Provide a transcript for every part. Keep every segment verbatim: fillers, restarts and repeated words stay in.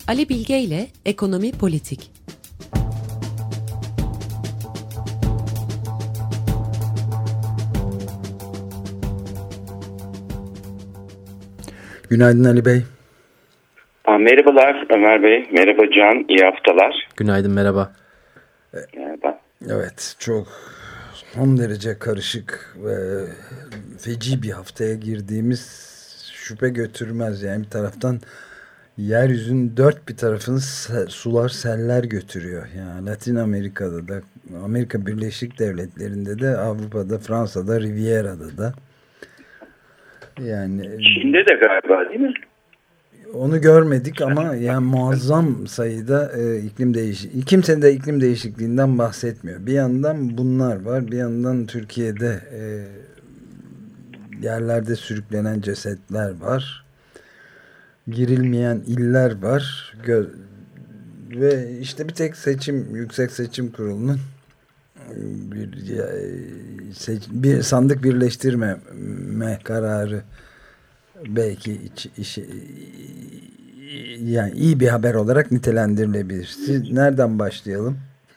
Ali Bilge ile Ekonomi Politik. Günaydın Ali Bey. Merhabalar Ömer Bey, merhaba Can, iyi haftalar. Günaydın, merhaba. Merhaba. Evet, çok son derece karışık ve feci bir haftaya girdiğimiz şüphe götürmez. Yani bir taraftan yeryüzünün dört bir tarafını sular, seller götürüyor. Yani Latin Amerika'da da, Amerika Birleşik Devletleri'nde de, Avrupa'da, Fransa'da, Riviera'da da. Yani Çin'de de galiba, değil mi? Onu görmedik ama yani muazzam sayıda e, iklim değişikliği. Kimse de iklim değişikliğinden bahsetmiyor. Bir yandan bunlar var, bir yandan Türkiye'de e, yerlerde sürüklenen cesetler var. Girilmeyen iller var. Gö- ve işte bir tek seçim, Yüksek Seçim Kurulu'nun bir, bir sandık birleştirme kararı belki iç, iş, yani iyi bir haber olarak nitelendirilebilir. Siz nereden başlayalım?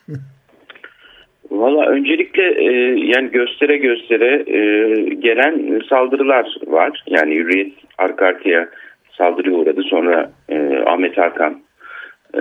Valla öncelikle e, yani göstere göstere e, gelen saldırılar var. Yani Hürriyet arka arkaya saldırıya uğradı. Sonra e, Ahmet Hakan e,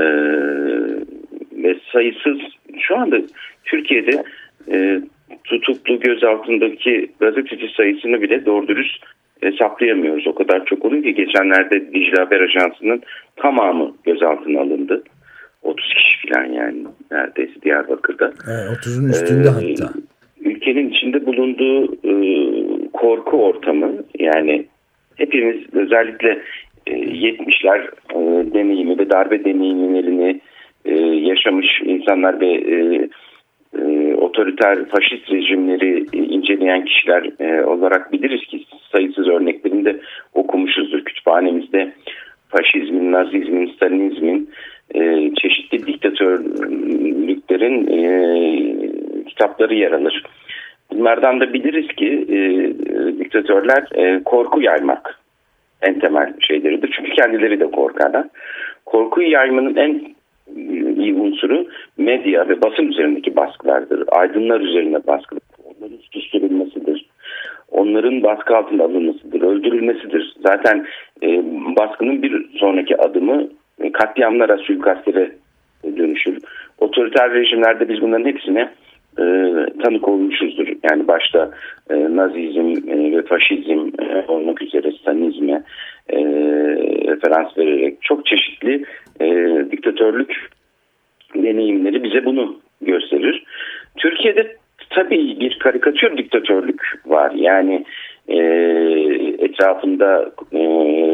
ve sayısız şu anda Türkiye'de e, tutuklu gözaltındaki gazeteci sayısını bile doğru dürüst hesaplayamıyoruz. O kadar çok oluyor ki geçenlerde Dicle Haber Ajansı'nın tamamı gözaltına alındı. otuz kişi falan yani neredeyse Diyarbakır'da. Evet, otuzun üstünde ee, hatta. Ülkenin içinde bulunduğu e, korku ortamı, yani hepimiz özellikle e, yetmişler e, deneyimi ve darbe deneyimlerini e, yaşamış insanlar ve e, e, otoriter faşist rejimleri e, inceleyen kişiler e, olarak biliriz ki sayısız örneklerinde okumuşuzdur. Kütüphanemizde faşizmin, nazizmin, stalinizmin, e, çeşitli diktatörlüklerin e, kitapları yer alır. Bunlardan da biliriz ki e, diktatörler e, korku yaymak en temel şeyleridir. Çünkü kendileri de korkarlar. Korkuyu yaymanın en iyi unsuru medya ve basın üzerindeki baskılardır. Aydınlar üzerine baskılar. Onların susturulmasıdır. Onların baskı altında alınmasıdır. Öldürülmesidir. Zaten e, baskının bir sonraki adımı e, katliamlara, suikastlere dönüşür. Otoriter rejimlerde biz bunların hepsine e, tanık olmuşuzdur. Yani başta e, nazizm e, ve faşizm e, olmak üzere stalinizme e, referans vererek çok çeşitli e, diktatörlük deneyimleri bize bunu gösterir. Türkiye'de tabii bir karikatür diktatörlük var. Yani e, etrafında e,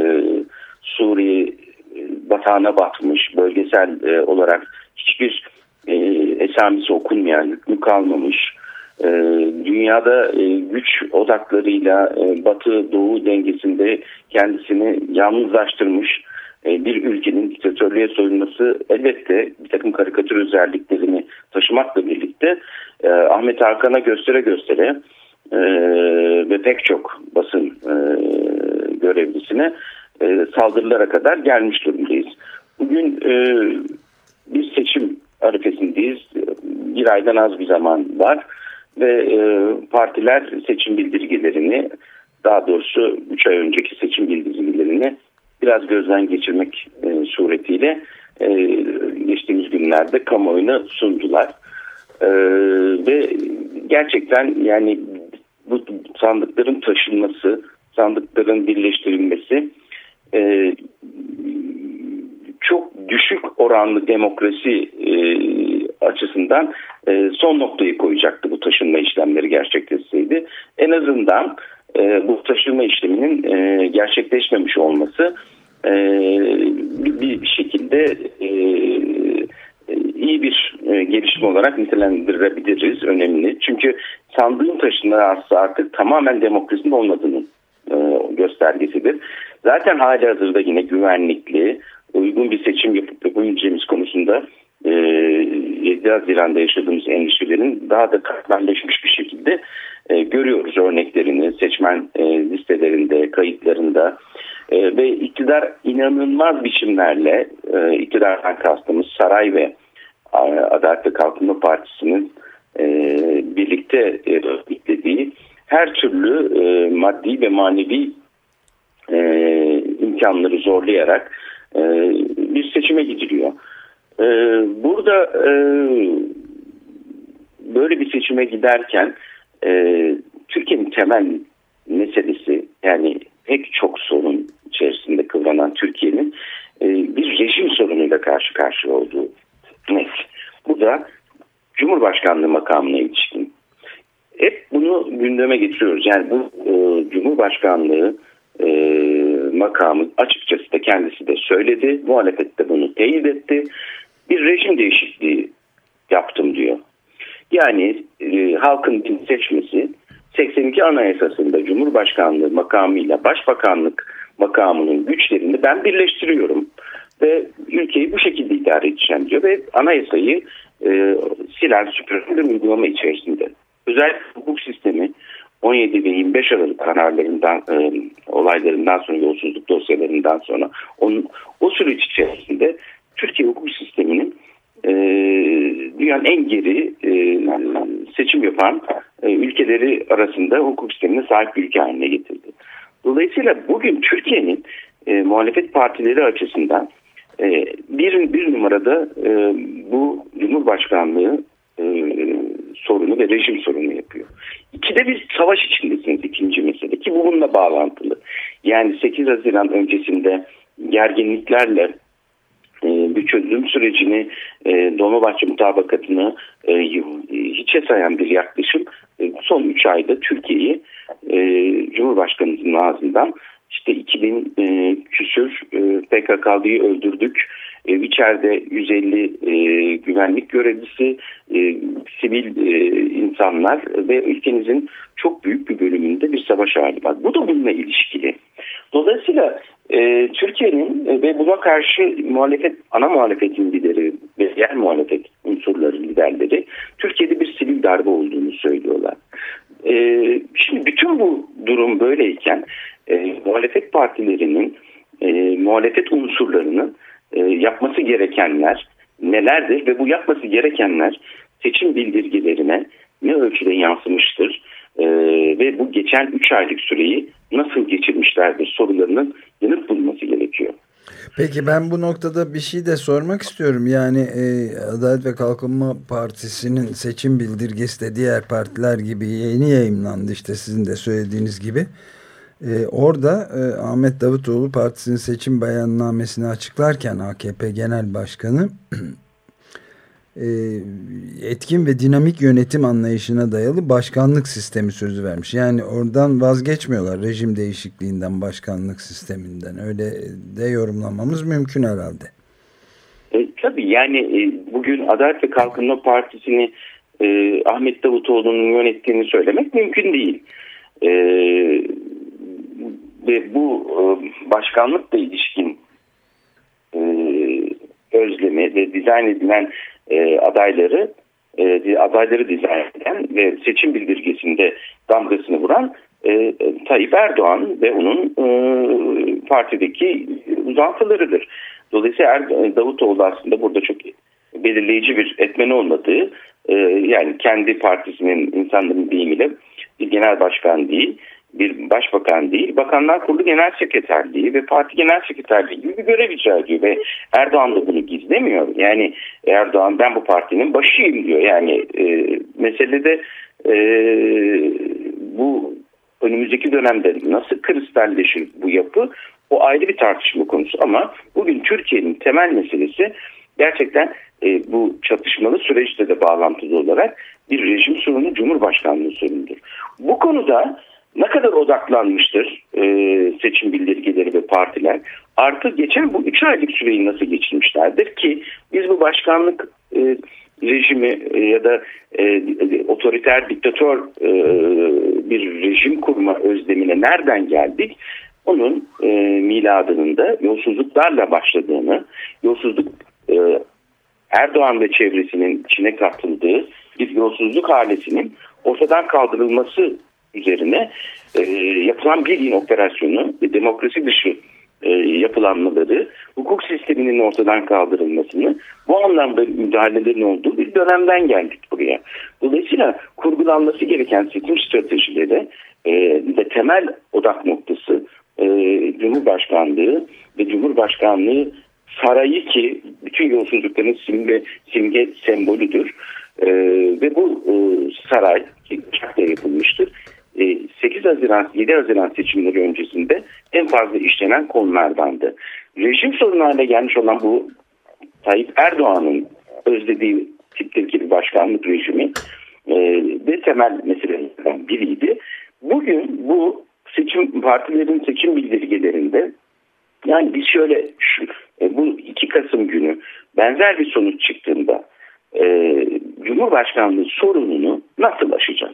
Suriye batağına batmış, bölgesel e, olarak hiçbir e, esamesi okunmayan, hükmü kalmamış, e, dünyada e, güç odaklarıyla e, batı-doğu dengesinde kendisini yalnızlaştırmış e, bir ülkenin diktatörlüğe soyunması elbette bir takım karikatür özelliklerini taşımakla birlikte e, Ahmet Hakan'a göstere göstere e, ve pek çok basın e, görevlisine e, saldırılara kadar gelmiş durumdayız. Bugün e, bir seçim arifesindeyiz. Bir aydan az bir zaman var ve e, partiler seçim bildirgelerini, daha doğrusu üç ay önceki seçim bildirgelerini biraz gözden geçirmek e, suretiyle e, geçtiğimiz günlerde kamuoyuna sundular. E, ve gerçekten yani bu sandıkların taşınması, sandıkların birleştirilmesi e, çok düşük oranlı demokrasi e, açısından e, son noktayı koyacaktı bu taşınma işlemleri gerçekleşseydi. En azından e, bu taşınma işleminin e, gerçekleşmemiş olması e, bir, bir şekilde e, iyi bir e, gelişme olarak nitelendirebiliriz. Önemli. Çünkü sandığın taşınması artık tamamen demokrasinin olmadığının e, göstergesidir. Zaten halihazırda yine güvenlikli, uygun bir seçim yapıp yapabileceğimiz konusunda e, yedi Haziran'da yaşadığımız endişelerin daha da katmerleşmiş bir şekilde e, görüyoruz örneklerini seçmen e, listelerinde, kayıtlarında e, ve iktidar inanılmaz biçimlerle e, iktidardan kastımız saray ve e, Adalet ve Kalkınma Partisi'nin e, birlikte e, örgütlediği her türlü e, maddi ve manevi e, imkanları zorlayarak e, bir seçime gidiliyor. E, burada e, böyle bir seçime giderken e, Türkiye'nin temel meselesi, yani pek çok sorun içerisinde kıvranan Türkiye'nin e, bir rejim sorunuyla karşı karşıya olduğu net. Bu da Cumhurbaşkanlığı makamına ilişkin. Hep bunu gündeme getiriyoruz. Yani bu e, Cumhurbaşkanlığı e, makamı açıkçası da kendisi de söyledi. Muhalefet de bunu teyit etti. Bir rejim değişikliği yaptım diyor. Yani e, halkın beni seçmesi seksen iki Anayasası'nda Cumhurbaşkanlığı makamıyla Başbakanlık makamının güçlerini ben birleştiriyorum ve ülkeyi bu şekilde idare edeceğim diyor ve anayasayı e, silen süpüren bir uygulama içerisinde. Özellikle hukuk sistemi on yedi ve yirmi beş Aralık kararlarından, e, olaylarından sonra, yolsuzluk dosyalarından sonra onun, o süreç içerisinde Türkiye hukuk sisteminin e, dünyanın en geri e, seçim yapan e, ülkeleri arasında hukuk sistemine sahip bir ülke haline getirdi. Dolayısıyla bugün Türkiye'nin e, muhalefet partileri açısından e, bir, bir numarada e, bu Cumhurbaşkanlığı e, sorunu ve rejim sorunu yapıyor. İkide bir savaş içindesiniz, ikinci mesele ki bu bununla bağlantılı. Yani sekiz Haziran öncesinde gerginliklerle e, bir çözüm sürecini, e, Dolmabahçe mutabakatını e, hiçe sayan bir yaklaşım e, son üç ayda Türkiye'yi e, Cumhurbaşkanımızın ağzından işte iki bin e, küsür e, P K K'lıyı öldürdük. E, içeride yüz elli e, güvenlik görevlisi, e, sivil e, insanlar ve ülkemizin çok büyük bir bölümünde bir savaş hali var. Bu da bununla ilişkili. Dolayısıyla e, Türkiye'nin e, ve buna karşı muhalefet, ana muhalefetin lideri ve diğer muhalefet unsurları liderleri Türkiye'de bir sivil darbe olduğunu söylüyorlar. E, şimdi bütün bu durum böyleyken e, muhalefet partilerinin, e, muhalefet unsurlarının e, yapması gerekenler nelerdir ve bu yapması gerekenler seçim bildirgelerine ne ölçüde yansımıştır e, ve bu geçen üç aylık süreyi nasıl geçirmişlerdir sorularının yanıt bulması gerekiyor. Peki ben bu noktada bir şey de sormak istiyorum. Yani e, Adalet ve Kalkınma Partisi'nin seçim bildirgesi de diğer partiler gibi yeni yayımlandı, işte sizin de söylediğiniz gibi. E, orada e, Ahmet Davutoğlu partisinin seçim beyannamesini açıklarken A K P Genel Başkanı e, etkin ve dinamik yönetim anlayışına dayalı başkanlık sistemi sözü vermiş. Yani oradan vazgeçmiyorlar, rejim değişikliğinden, başkanlık sisteminden. Öyle de yorumlamamız mümkün herhalde. E, tabii yani e, bugün Adalet ve Kalkınma Partisi'ni e, Ahmet Davutoğlu'nun yönettiğini söylemek mümkün değil. E, ve bu e, başkanlıkla ilişkin e, özlemi ve dizayn edilen e, adayları e, adayları dizayn eden ve seçim bildirgesinde damgasını vuran e, Tayyip Erdoğan ve onun e, partideki uzantılarıdır. Dolayısıyla er, Davutoğlu aslında burada çok belirleyici bir etmen olmadığı, e, yani kendi partisinin insanların deyimiyle bir genel başkan değil, bir başbakan değil, Bakanlar Kurulu Genel Sekreterliği ve Parti Genel Sekreterliği gibi bir görev icra ediyor ve Erdoğan da bunu gizlemiyor. Yani Erdoğan ben bu partinin başıyım diyor. Yani e, meselede e, bu önümüzdeki dönemde nasıl kristalleşir bu yapı, o ayrı bir tartışma konusu. Ama bugün Türkiye'nin temel meselesi gerçekten e, bu çatışmalı süreçte de bağlantılı olarak bir rejim sorunu, Cumhurbaşkanlığı sorunudur. Bu konuda ne kadar odaklanmıştır e, seçim bildirgeleri ve partiler? Artı geçen bu üç aylık süreyi nasıl geçirmişlerdir ki biz bu başkanlık e, rejimi e, ya da e, otoriter, diktatör e, bir rejim kurma özlemine nereden geldik? Onun e, miladının da yolsuzluklarla başladığını, yolsuzluk e, Erdoğan ve çevresinin içine katıldığı bir yolsuzluk ailesinin ortadan kaldırılması üzerine e, yapılan bir yıl operasyonu ve demokrasi dışı e, yapılanmaları, hukuk sisteminin ortadan kaldırılmasını, bu anlamda müdahalelerin olduğu bir dönemden geldik buraya. Dolayısıyla kurgulanması gereken seçim stratejileri e, ve temel odak noktası e, Cumhurbaşkanlığı ve Cumhurbaşkanlığı sarayı, ki bütün yolsuzlukların simge, simge sembolüdür. E, ve bu e, saray ki uçakla yapılmıştır. E, sekiz Haziran, yedi Haziran seçimleri öncesinde en fazla işlenen konulardandı. Rejim sorunu haline gelmiş olan bu Tayyip Erdoğan'ın özlediği tipteki bir başkanlık rejimi e, ve temel meselelerden biriydi. Bugün bu seçim partilerin seçim bildirgelerinde, yani biz şöyle şu, e, bu iki Kasım günü benzer bir sonuç çıktığında e, Cumhurbaşkanlığı sorununu nasıl aşacağız?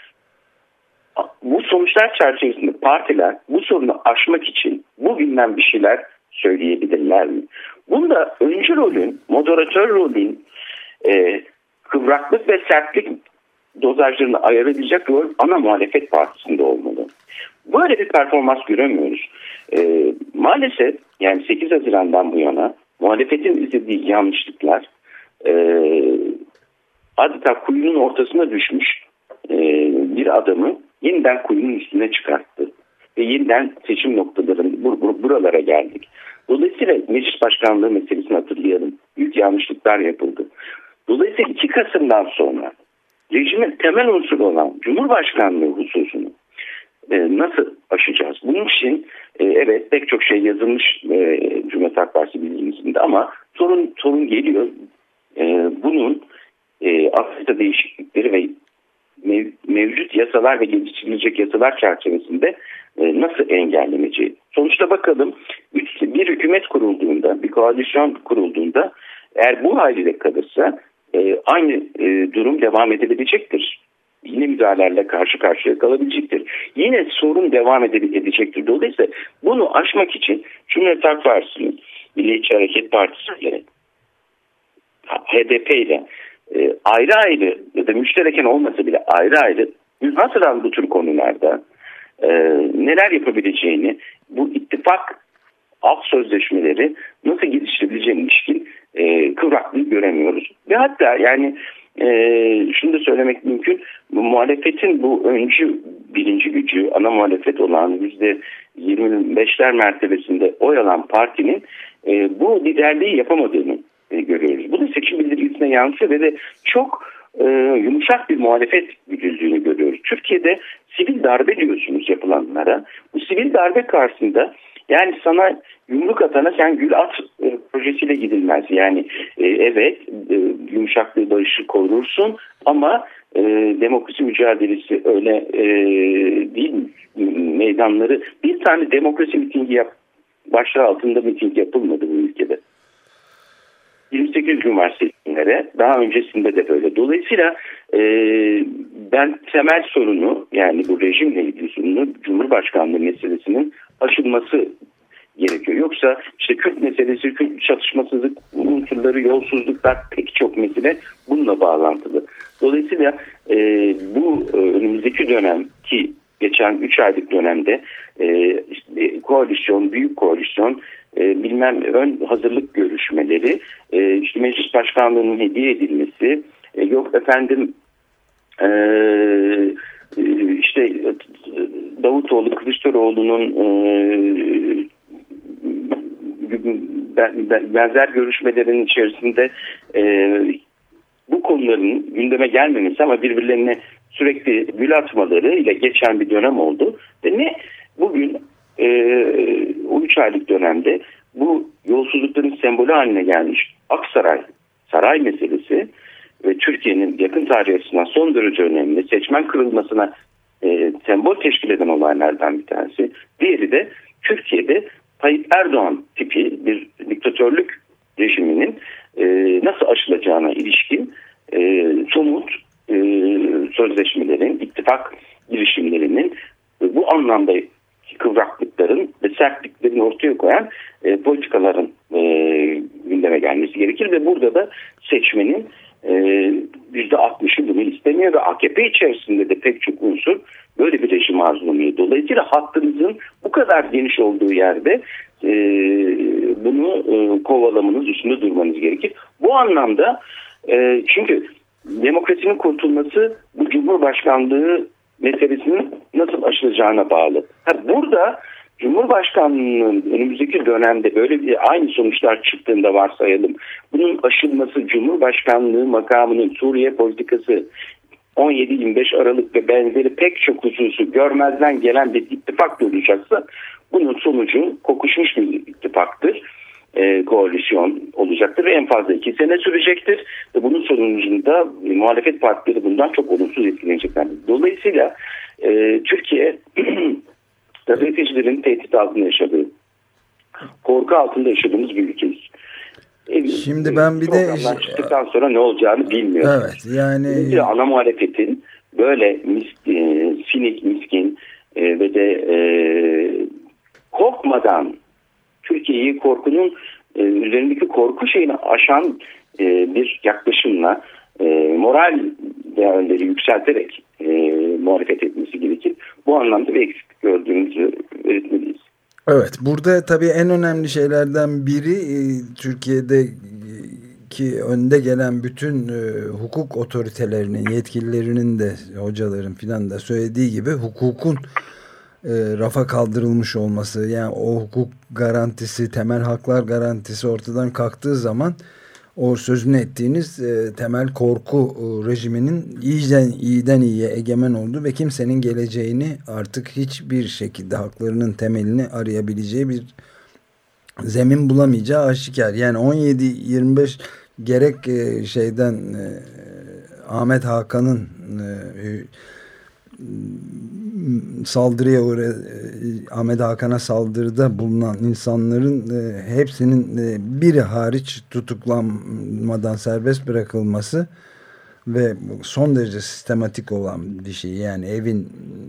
Bu sonuçlar çerçevesinde partiler bu sorunu aşmak için bugünden bir şeyler söyleyebilirler mi? Bunda öncü rolün, moderatör rolün, e, kıvraklık ve sertlik dozajlarını ayarlayacak rol ana muhalefet partisinde olmalı. Böyle bir performans göremiyoruz. E, maalesef yani sekiz Haziran'dan bu yana muhalefetin izlediği yanlışlıklar e, adeta kuyunun ortasına düşmüş e, bir adamı yeniden kuyunun üstüne çıkarttı. Ve yeniden seçim noktalarında bur- bur- buralara geldik. Dolayısıyla meclis başkanlığı meselesini hatırlayalım. Büyük yanlışlıklar yapıldı. Dolayısıyla iki Kasım'dan sonra rejimin temel unsuru olan Cumhurbaşkanlığı hususunu e, nasıl aşacağız? Bunun için e, evet pek çok şey yazılmış e, Cumhuriyet Halk Partisi bilgisinde, ama sorun sorun geliyor. E, bunun e, anayasa değişiklikleri ve mev, mevcut yasalar ve geliştirilecek yasalar çerçevesinde e, nasıl engelleneceği. Sonuçta bakalım üç, bir hükümet kurulduğunda, bir koalisyon kurulduğunda eğer bu haliyle kalırsa e, aynı e, durum devam edebilecektir. Yine müdahalelerle karşı karşıya kalabilecektir. Yine sorun devam edecektir. Dolayısıyla bunu aşmak için Cumhuriyet Halk Partisi'nin, Milliyetçi Hareket Partisi ile, H D P ile e, ayrı ayrı ya da müştereken olmasa bile ayrı ayrı nasıl bu tür konularda e, neler yapabileceğini, bu ittifak alt sözleşmeleri nasıl geliştirebileceğine ilişkin e, kıvraklığı göremiyoruz. Ve hatta yani e, şunu da söylemek mümkün, bu muhalefetin bu öncü birinci gücü, ana muhalefet olan yüzde yirmi beşler mertebesinde oy alan partinin e, bu liderliği yapamadığını e, görüyoruz. Bu da seçim bildirgesine yansıyor ve de çok e, yumuşak bir muhalefet güdüldüğünü görüyoruz. Türkiye'de sivil darbe diyorsunuz yapılanlara. Bu sivil darbe karşısında yani sana yumruk atana sen gül at e, projesiyle gidilmez. Yani e, evet e, yumuşaklığı, barışı korursun ama e, demokrasi mücadelesi öyle e, değil. Meydanları, bir tane demokrasi mitingi yap, başlığı altında miting yapılmadı bu ülkede. yirmi sekiz gün var seçimlere. Daha öncesinde de böyle. Dolayısıyla e, ben temel sorunu, yani bu rejimle ilgili sorunu, Cumhurbaşkanlığı meselesinin aşılması gerekiyor. Yoksa işte Kürt meselesi, Kürt çatışmasızlık unsurları, yolsuzluklar, pek çok mesele bununla bağlantılı. Dolayısıyla e, bu e, önümüzdeki dönem, ki geçen üç aylık dönemde e, işte, koalisyon, büyük koalisyon, e, bilmem ön hazırlık görüşmeleri, e, işte meclis başkanlığının hediye edilmesi, e, yok efendim e, işte Davutoğlu, Kılıçdaroğlu'nun e, benzer görüşmelerin içerisinde e, bu konuların gündeme gelmemesi ama birbirlerine sürekli gül atmaları ile geçen bir dönem oldu. Ve ne bugün e, o üç aylık dönemde bu yolsuzlukların sembolü haline gelmiş Aksaray saray meselesi ve Türkiye'nin yakın tarih açısından son derece önemli, seçmen kırılmasına e, sembol teşkil eden olaylardan bir tanesi. Diğeri de Türkiye'de Tayyip Erdoğan tipi bir diktatörlük rejiminin e, nasıl aşılacağına ilişkin e, somut e, sözleşmelerin, ittifak girişimlerinin e, bu anlamda kıvraklıkların ve sertliklerin ortaya koyan e, politikaların e, gündeme gelmesi gerekir ve burada da seçmenin e, yüzde altmışı bunu istemiyor ve A K P içerisinde de pek çok unsur böyle bir rejim arzuluyor. Dolayısıyla hattınızın bu kadar geniş olduğu yerde e, bunu e, kovalamanız, üstünde durmanız gerekir. Bu anlamda e, çünkü demokrasinin kurtulması bu Cumhurbaşkanlığı meselesinin nasıl aşılacağına bağlı. Ha, burada Cumhurbaşkanlığının önümüzdeki dönemde böyle bir aynı sonuçlar çıktığında varsayalım. Bunun aşılması Cumhurbaşkanlığı makamının Suriye politikası on yedi yirmi beş Aralık ve benzeri pek çok hususu görmezden gelen bir ittifak olacaksa bunun sonucu kokuşmuş bir ittifaktır. E, koalisyon olacaktır ve en fazla iki sene sürecektir. Ve bunun sonucunda e, muhalefet partileri bundan çok olumsuz etkileneceklerdir. Dolayısıyla e, Türkiye gazetecilerin tehdit altında yaşadığı, korku altında yaşadığımız bir ülkeyiz. E, Şimdi ben bir de çıktıktan sonra ne olacağını bilmiyorum. Evet, yani bir ana muhalefetin böyle mis, e, sinik, miskin e, ve de e, korkmadan Türkiye'yi korkunun e, üzerindeki korku şeyini aşan e, bir yaklaşımla e, moral değerleri yükselterek e, muhalefet etmesi gerekir. Bu anlamda bir eksiklik gördüğümüzü belirtmeliyiz. Evet, burada tabii en önemli şeylerden biri e, Türkiye'de ki önde gelen bütün e, hukuk otoritelerinin, yetkililerinin de, hocaların filan da söylediği gibi hukukun e, rafa kaldırılmış olması, yani o hukuk garantisi, temel haklar garantisi ortadan kalktığı zaman o sözünü ettiğiniz e, temel korku e, rejiminin iyiden, iyiden iyiye egemen olduğu ve kimsenin geleceğini artık hiçbir şekilde haklarının temelini arayabileceği bir zemin bulamayacağı aşikar. Yani on yedi yirmi beş gerek e, şeyden e, Ahmet Hakan'ın e, saldırıya uğra e, Ahmet Hakan'a saldırıda bulunan insanların e, hepsinin e, biri hariç tutuklanmadan serbest bırakılması ve son derece sistematik olan bir şey. Yani evin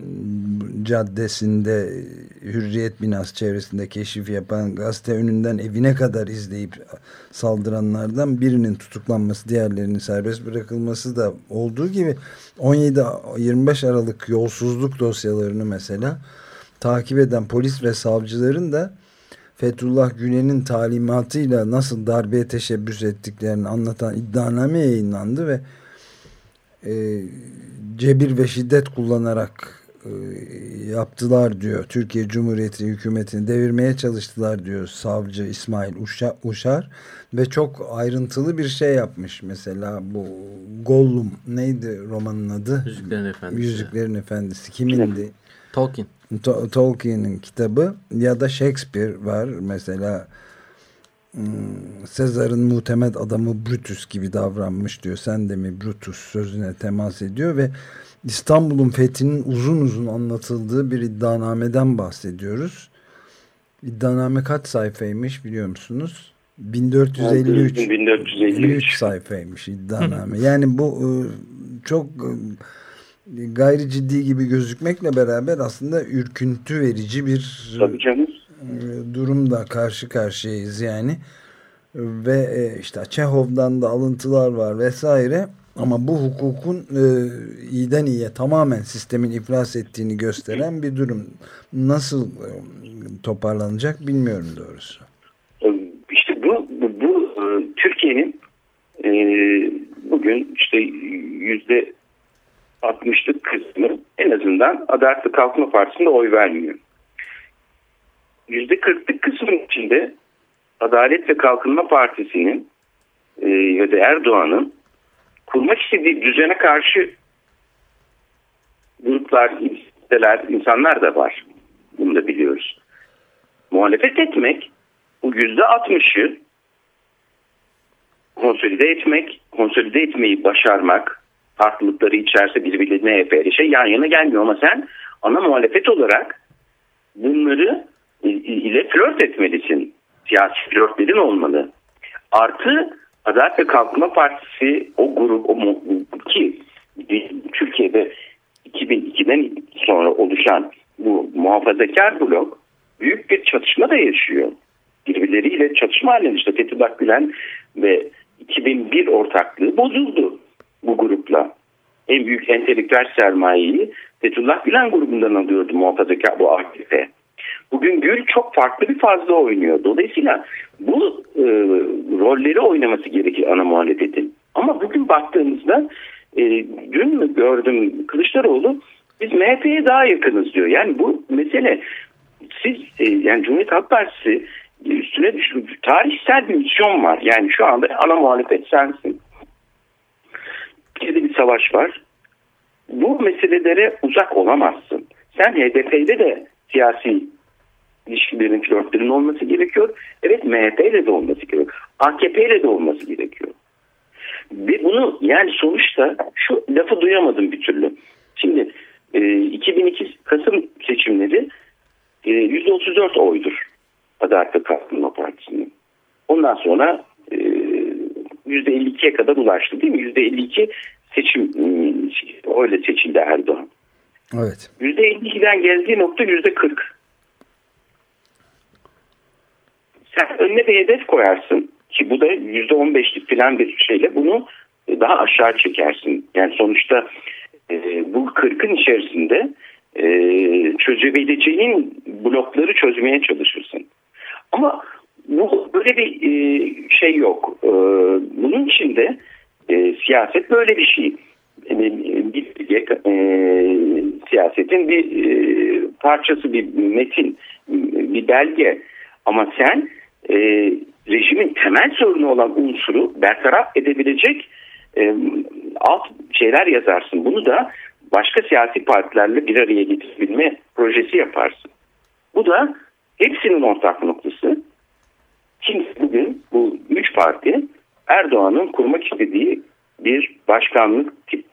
caddesinde, Hürriyet binası çevresinde keşif yapan, gazete önünden evine kadar izleyip saldıranlardan birinin tutuklanması, diğerlerinin serbest bırakılması da olduğu gibi on yedi yirmi beş Aralık yolsuzluk dosyalarını mesela takip eden polis ve savcıların da Fethullah Gülen'in talimatıyla nasıl darbeye teşebbüs ettiklerini anlatan iddianame yayınlandı ve e, cebir ve şiddet kullanarak e, yaptılar diyor. Türkiye Cumhuriyeti hükümetini devirmeye çalıştılar diyor savcı İsmail Uşa, Uşar ve çok ayrıntılı bir şey yapmış. Mesela bu Gollum neydi romanın adı? Yüzüklerin Efendisi. Yüzüklerin Efendisi kimindi? Tolkien. To- Tolkien'in kitabı ya da Shakespeare var mesela. Sezar'ın muhtemet adamı Brutus gibi davranmış diyor. Sen de mi Brutus sözüne temas ediyor ve İstanbul'un fethinin uzun uzun anlatıldığı bir iddianameden bahsediyoruz. İddianame kaç sayfaymış biliyor musunuz? bin dört yüz elli üç bin dört yüz elli üç sayfaymış iddianame. Yani bu çok gayri ciddi gibi gözükmekle beraber aslında ürküntü verici bir Tabii canım. durumda karşı karşıyayız yani. Ve işte Çehov'dan da alıntılar var vesaire. Ama bu hukukun e, iyiden iyiye tamamen sistemin iflas ettiğini gösteren bir durum. Nasıl e, toparlanacak bilmiyorum doğrusu. İşte bu, bu, bu Türkiye'nin e, bugün işte yüzde altmışlık kısmı en azından Adalet ve Kalkınma Partisi'nde oy vermiyor. yüzde kırklık kısmın içinde Adalet ve Kalkınma Partisi'nin e, ya da Erdoğan'ın kurmak istediği düzene karşı gruplar, siteler, insanlar da var. Bunu da biliyoruz. Muhalefet etmek, bu yüzde altmışı konsolide etmek, konsolide etmeyi başarmak, farklılıkları içerisinde birbirine epey şey yan yana gelmiyor ama sen ana muhalefet olarak bunları ile flört etmelisin. Siyasi flörtlerin olmalı. Artı Adalet ve Kalkınma Partisi o grup o ki Türkiye'de iki bin ikiden sonra oluşan bu muhafazakar blok büyük bir çatışma da yaşıyor. Birbirleriyle çatışma halinde işte Fethullah Gülen ve iki bin bir ortaklığı bozuldu. bu grupla. En büyük entelektüel sermayeyi Fethullah Gülen grubundan alıyordu muhafazakar bu A K P. Bugün Gül çok farklı bir fazla oynuyor. Dolayısıyla bu e, rolleri oynaması gerekir ana muhalefetin. Ama bugün baktığımızda e, dün mü gördüm Kılıçdaroğlu biz M H P'ye daha yakınız diyor. Yani bu mesele siz e, yani Cumhuriyet Halk Partisi üstüne düşmüş tarihsel bir misyon var. Yani şu anda ana muhalefet sensin. Türkiye'de bir savaş var. Bu meselelere uzak olamazsın. Sen H D P'de de siyasi ilişkilerin, flörtlerin olması gerekiyor. Evet M H P ile de olması gerekiyor. A K P ile de olması gerekiyor. Ve bunu yani sonuçta şu lafı duyamadım bir türlü. Şimdi e, iki bin iki Kasım seçimleri e, yüzde otuz dört oydur. Adalet ve Kalkınma Partisi'nin. Ondan sonra e, yüzde elli ikiye kadar ulaştı değil mi? yüzde elli iki seçim öyle seçildi Erdoğan. Evet. yüzde elli ikiden geldiği nokta yüzde kırk. Sen önüne bir hedef koyarsın ki bu da yüzde on beşlik falan bir şeyle bunu daha aşağı çekersin. Yani sonuçta e, bu kırkın içerisinde e, çözebileceğin blokları çözmeye çalışırsın. Ama bu böyle bir e, şey yok. E, bunun içinde e, siyaset böyle bir şey. Yani bir e, siyasetin bir e, parçası, bir metin, bir belge. Ama sen e, rejimin temel sorunu olan unsuru bertaraf edebilecek e, alt şeyler yazarsın. Bunu da başka siyasi partilerle bir araya getirebilme projesi yaparsın. Bu da hepsinin ortak noktası. Şimdi bugün bu üç parti Erdoğan'ın kurmak istediği bir başkanlık tip,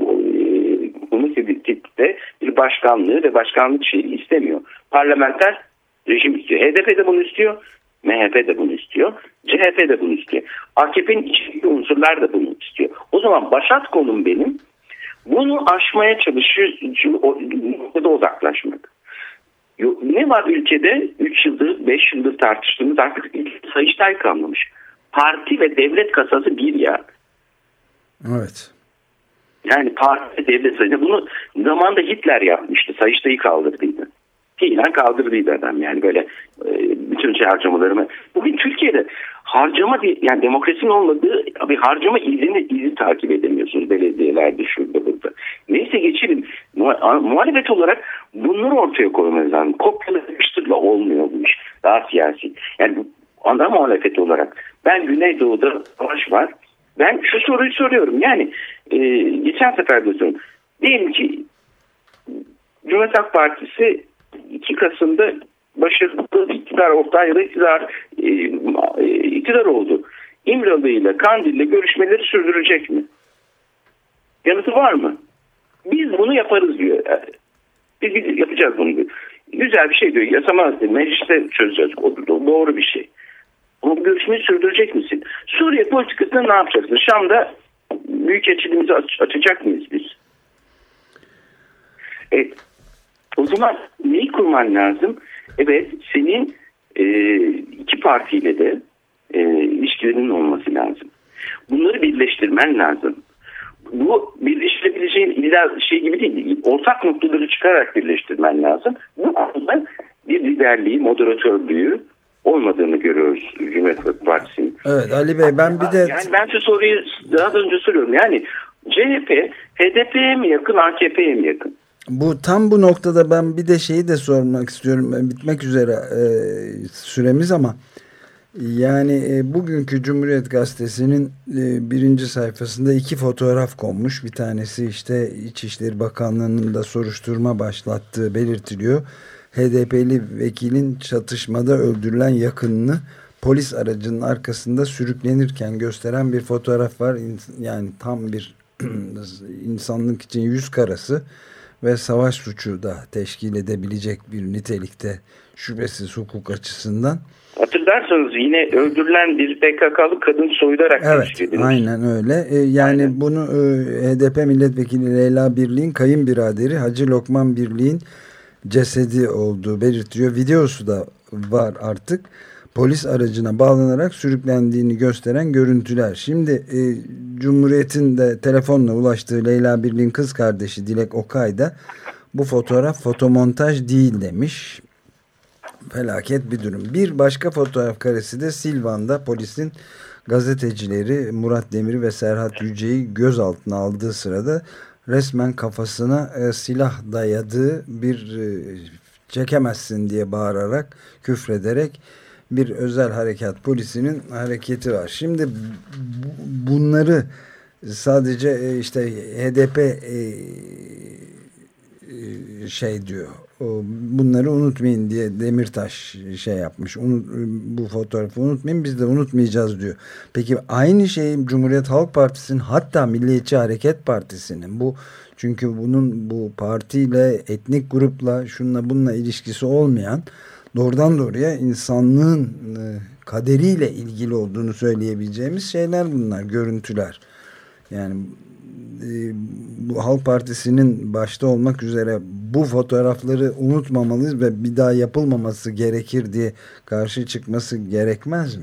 kurmak istediği tipte bir başkanlığı ve başkanlık şeyi istemiyor. Parlamenter rejim istiyor. H D P de bunu istiyor. M H P de bunu istiyor. C H P de bunu istiyor. A K P'nin içindeki unsurlar da bunu istiyor. O zaman başat konum benim bunu aşmaya çalışıyor. O noktada uzaklaşmak. Ne var ülkede üç yıldır beş yıldır tartıştığımız artık Sayıştay kalmamış. Parti ve devlet kasası bir ya. Evet. Yani parti ve devlet sayısı. Bunu zamanında Hitler yapmıştı. Sayıştay'ı kaldırdıydı. Fiilen kaldırdıydı adam yani böyle e, bütün şey harcamalarımı. Bugün Türkiye'de harcama bir yani demokrasinin olmadığı bir harcama izini izi takip edemiyorsunuz belediyelerde şurada burada. Neyse geçelim. Muhalefet olarak bunları ortaya koymanız lazım. Kopyala yapıştırla olmuyor bu iş. Daha siyasi. Yani ana muhalefet olarak ben Güneydoğu'da savaş var. Ben şu soruyu soruyorum. Yani e, geçen sefer de sordum. Diyelim ki Cumhuriyet Halk Partisi iki Kasım'da başarılı iktidar ortağı ya da iktidar, e, iktidar oldu. İmralı ile Kandil'le görüşmeleri sürdürecek mi? Yanıtı var mı? Biz bunu yaparız diyor. Biz, biz yapacağız bunu diyor. Güzel bir şey diyor. Yasama mecliste çözeceğiz. O doğru bir şey. Ama bu görüşmeyi sürdürecek misin? Suriye politikasında ne yapacaksın? Şam'da büyükelçiliğimizi aç, açacak mıyız biz? Evet. O zaman neyi kurman lazım? Evet, senin e, iki partiyle de e, ilişkilerinin olması lazım. Bunları birleştirmen lazım. Bu birleştirebileceğin illa şey gibi değil. Ortak noktaları çıkarak birleştirmen lazım. Bu konuda bir liderliği, moderatörlüğü olmadığını görüyoruz Cumhuriyet Halk Partisi'nin. Evet Ali Bey ben bir de... Yani ben size soruyu daha da önce soruyorum. Yani C H P H D P'ye mi yakın, A K P'ye mi yakın? Bu tam bu noktada ben bir de şeyi de sormak istiyorum. Bitmek üzere e, süremiz ama yani e, bugünkü Cumhuriyet Gazetesi'nin e, birinci sayfasında iki fotoğraf konmuş. Bir tanesi işte İçişleri Bakanlığı'nın da soruşturma başlattığı belirtiliyor. H D P'li vekilin çatışmada öldürülen yakınını polis aracının arkasında sürüklenirken gösteren bir fotoğraf var. Yani tam bir insanlık için yüz karası ve savaş suçu da teşkil edebilecek bir nitelikte şüphesiz hukuk açısından. Hatırlarsanız yine öldürülen bir P K K'lı kadın soyularak evet, teşkil edilmiş. Aynen öyle. Ee, yani aynen. Bunu e, H D P milletvekili Leyla Birliğin kayınbiraderi Hacı Lokman Birliğin cesedi olduğu belirtiyor. Videosu da var artık. polis aracına bağlanarak sürüklendiğini gösteren görüntüler. Şimdi e, Cumhuriyet'in de telefonla ulaştığı Leyla Birlik'in kız kardeşi Dilek Okay da bu fotoğraf fotomontaj değil demiş. Felaket bir durum. Bir başka fotoğraf karesi de Silvan'da polisin gazetecileri Murat Demir ve Serhat Yüce'yi gözaltına aldığı sırada resmen kafasına e, silah dayadığı bir e, çekemezsin diye bağırarak, küfrederek bir özel harekat polisinin hareketi var. Şimdi bunları sadece e, işte H D P e, şey diyor, bunları unutmayın diye Demirtaş şey yapmış. Unut, bu fotoğrafı unutmayın, biz de unutmayacağız diyor. Peki aynı şey Cumhuriyet Halk Partisi'nin, hatta Milliyetçi Hareket Partisi'nin, bu çünkü bunun bu partiyle, etnik grupla, şununla bununla ilişkisi olmayan, doğrudan doğruya insanlığın kaderiyle ilgili olduğunu söyleyebileceğimiz şeyler bunlar, görüntüler. Yani bu Halk Partisi'nin başta olmak üzere bu fotoğrafları unutmamalıyız ve bir daha yapılmaması gerekir diye karşı çıkması gerekmez mi?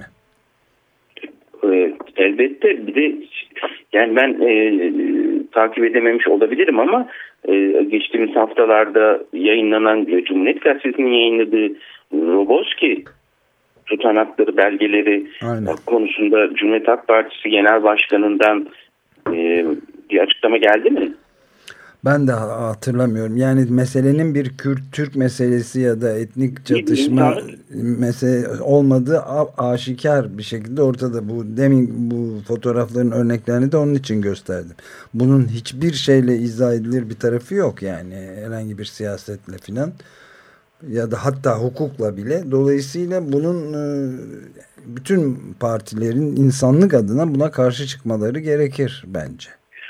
Elbette. Bir de yani ben e, takip edememiş olabilirim ama e, geçtiğimiz haftalarda yayınlanan Cumhuriyet Gazetesi'nin yayınladığı Roboski tutanakları, belgeleri Aynen. konusunda Cumhuriyet Halk Partisi Genel Başkanı'ndan e, bir açıklama geldi mi? Ben de hatırlamıyorum. Yani meselenin bir Kürt-Türk meselesi ya da etnik çatışma mesele olmadığı aşikar bir şekilde ortada. Bu demin bu fotoğrafların örneklerini de onun için gösterdim. Bunun hiçbir şeyle izah edilir bir tarafı yok yani. Herhangi bir siyasetle filan ya da hatta hukukla bile. Dolayısıyla bunun bütün partilerin insanlık adına buna karşı çıkmaları gerekir bence.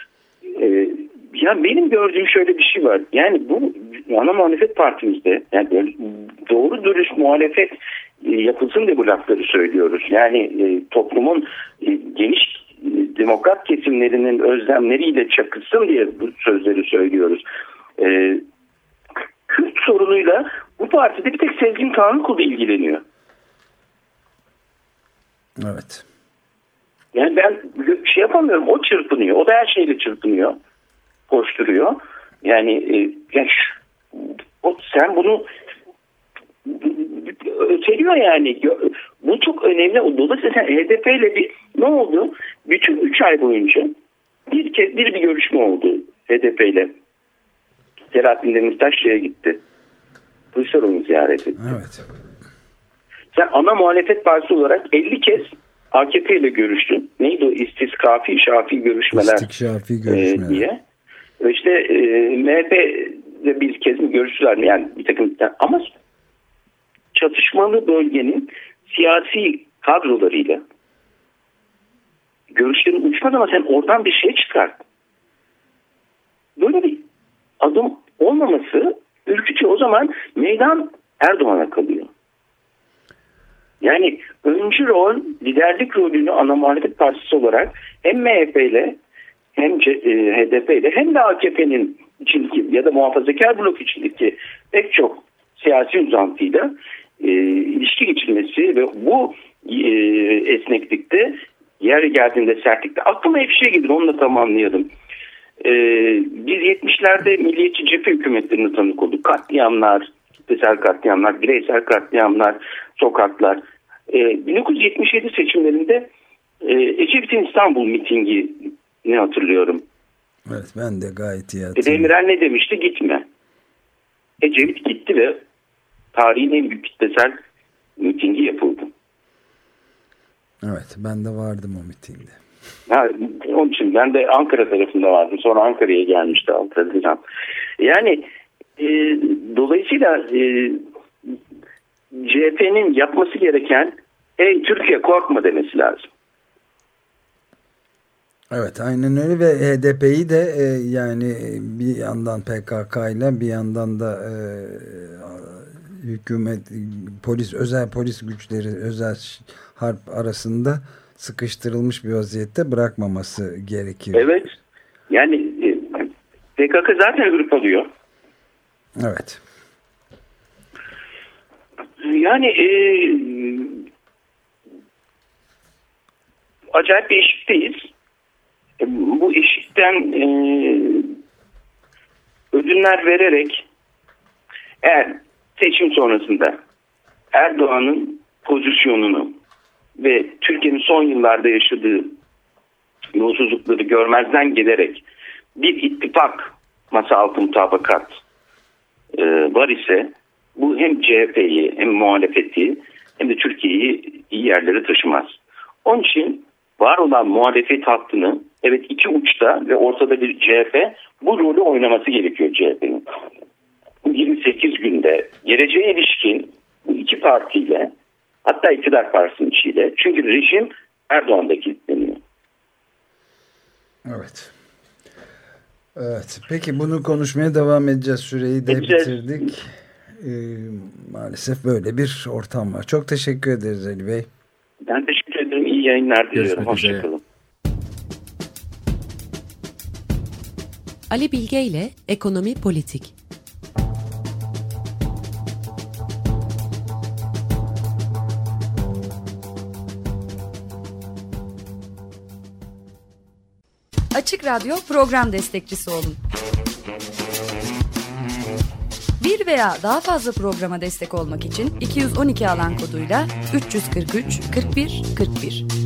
Ya benim gördüğüm şöyle bir şey var. Yani bu ana muhalefet partimizde, yani doğru dürüst muhalefet yapılsın diye bu lafları söylüyoruz. Yani e, toplumun e, geniş e, demokrat kesimlerinin özlemleriyle çakılsın diye bu sözleri söylüyoruz. E, Kürt sorunuyla bu partide bir tek Sezgin Tanrıkulu ilgileniyor. Evet. Yani ben bir şey yapamıyorum. O çırpınıyor. O da her şeyle çırpınıyor. Koşturuyor. Yani, e, yani şu, o, sen bunu öteliyor yani. Bu çok önemli. Dolayısıyla sen H D P ile bir ne oldu? Bütün üç ay boyunca bir kez bir bir görüşme oldu H D P ile. Selahattin Demirtaş şeye gitti. Kılıçdaroğlu'nu ziyaret etti. Evet. Sen ana muhalefet partisi olarak elli kez A K P ile görüştün. Neydi o istiskafi, şafi görüşmeler, İstikşafi görüşmeler. E, diye. İşte e, M H P'de bir kez mi görüştüler mi? Yani bir takım, ama çatışmalı bölgenin siyasi kadrolarıyla görüşlerin uçmaz ama sen oradan bir şey çıkart. Böyle bir adım olmaması ürkütüyor. O zaman meydan Erdoğan'a kalıyor. Yani öncü rol, liderlik rolünü ana muhalefet partisi olarak hem M H P ile hem H D P ile hem de A K P'nin içindeki ya da muhafazakar blok içindeki pek çok siyasi uzantıyla e, ilişki geçirmesi ve bu e, esneklikte, yer geldiğinde sertlikte, aklıma hep şey gelir, onu da tamamlayalım. E, biz yetmişlerde milliyetçi cephe hükümetlerine tanık olduk. Katliamlar, kitlesel katliamlar, bireysel katliamlar, sokaklar. E, bin dokuz yüz yetmiş yedi seçimlerinde e, Ecevit'in İstanbul mitingi ne hatırlıyorum. Evet, ben de gayet iyi hatırlıyorum. Demirel ne demişti? Gitme. Ecevit gitti ve tarihin en büyük kitlesel mitingi yapıldı. Evet, ben de vardım o mitingde. Ha, onun için ben de Ankara tarafında vardım. Sonra Ankara'ya gelmişti altı Haziran. Yani e, dolayısıyla e, C H P'nin yapması gereken, hey Türkiye korkma demesi lazım. Evet, aynen öyle ve H D P'yi de e, yani bir yandan P K K ile bir yandan da e, hükümet, polis, özel polis güçleri, özel harp arasında sıkıştırılmış bir vaziyette bırakmaması gerekir. Evet, yani e, P K K zaten hırpalıyor. Evet. Yani e, acayip bir eşikteyiz. E, bu eşikten e, ödünler vererek eğer seçim sonrasında Erdoğan'ın pozisyonunu ve Türkiye'nin son yıllarda yaşadığı yolsuzlukları görmezden gelerek bir ittifak masa altı mutabakat e, var ise bu hem C H P'yi hem muhalefeti hem de Türkiye'yi iyi yerlere taşımaz. Onun için var olan muhalefet hattını evet iki uçta ve ortada bir C H P bu rolü oynaması gerekiyor C H P'nin. Bu yirmi sekiz günde geleceğe ilişkin bu iki partiyle hatta iktidar partisinin içiyle çünkü rejim Erdoğan'da kilitleniyor. Evet. Evet. Peki bunu konuşmaya devam edeceğiz. Süreyi de edeceğiz. bitirdik. Ee, maalesef böyle bir ortam var. Çok teşekkür ederiz Ali Bey. Ben teşekkür ederim. İyi yayınlar diliyorum. Hoşçakalın. Ali Bilge ile Ekonomi Politik. Açık Radyo program destekçisi olun. Bir veya daha fazla programa destek olmak için iki yüz on iki alan koduyla üç yüz kırk üç kırk bir kırk bir